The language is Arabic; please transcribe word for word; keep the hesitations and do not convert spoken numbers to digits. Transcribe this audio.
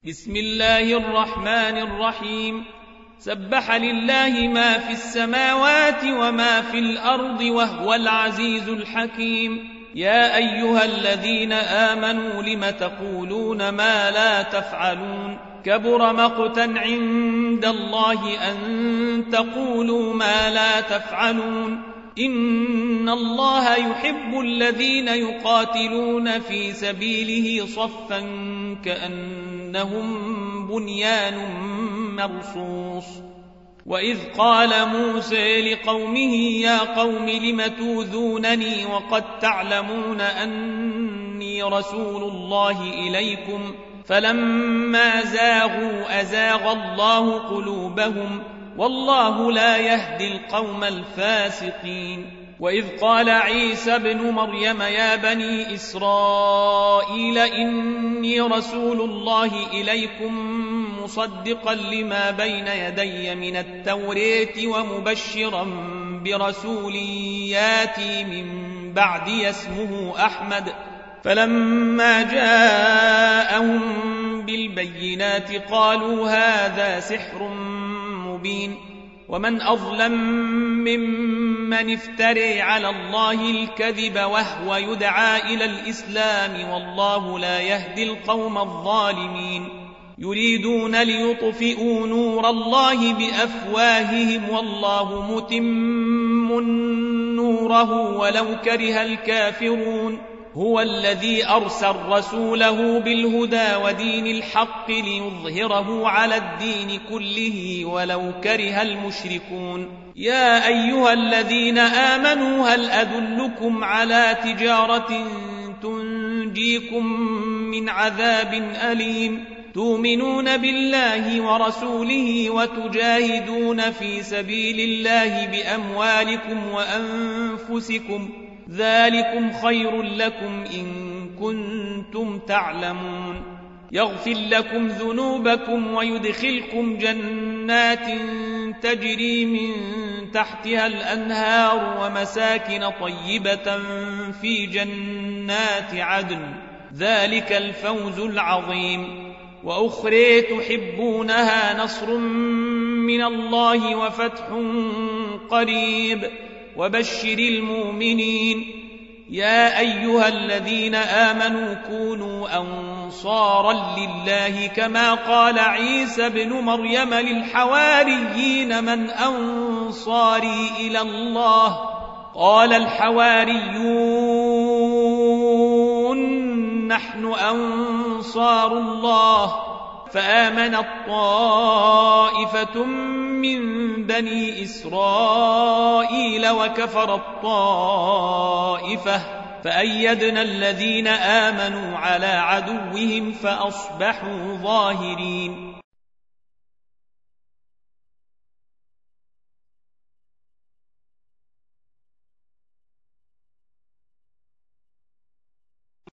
بسم الله الرحمن الرحيم. سبح لله ما في السماوات وما في الأرض وهو العزيز الحكيم. يا أيها الذين آمنوا لم تقولون ما لا تفعلون كبر مقتا عند الله أن تقولوا ما لا تفعلون. إن الله يحب الذين يقاتلون في سبيله صفا كأنهم بنيان مرصوص. وإذ قال موسى لقومه يا قوم لم توذونني وقد تعلمون أني رسول الله إليكم فلما زاغوا أزاغ الله قلوبهم والله لا يهدي القوم الفاسقين. وإذ قال عيسى ابن مريم يا بني إسرائيل إني رسول الله إليكم مصدقا لما بين يدي من التوراة ومبشرا برسول ياتي من بعدي اسمه أحمد. فلما جاءهم بالبينات قالوا هذا سحر مبين. ومن أظلم ممن افتري على الله الكذب وهو يدعى إلى الإسلام والله لا يهدي القوم الظالمين. يريدون ليطفئوا نور الله بأفواههم والله متم نوره ولو كره الكافرون. هو الذي أرسل رسوله بالهدى ودين الحق ليظهره على الدين كله ولو كره المشركون. يا أيها الذين آمنوا هل أدلكم على تجارة تنجيكم من عذاب أليم تؤمنون بالله ورسوله وتجاهدون في سبيل الله بأموالكم وأنفسكم ذلكم خير لكم إن كنتم تعلمون. يغفر لكم ذنوبكم ويدخلكم جنات تجري من تحتها الأنهار ومساكن طيبة في جنات عدن ذلك الفوز العظيم. وأخرى تحبونها نصر من الله وفتح قريب وبشر المؤمنين. يا أيها الذين آمنوا كونوا أنصارا لله كما قال عيسى ابن مريم للحواريين من أنصاري إلى الله قال الحواريون نحن أنصار الله. فآمنت طائفة من بني إسرائيل وكفرت طائفة فأيدنا الذين آمنوا على عدوهم فأصبحوا ظاهرين.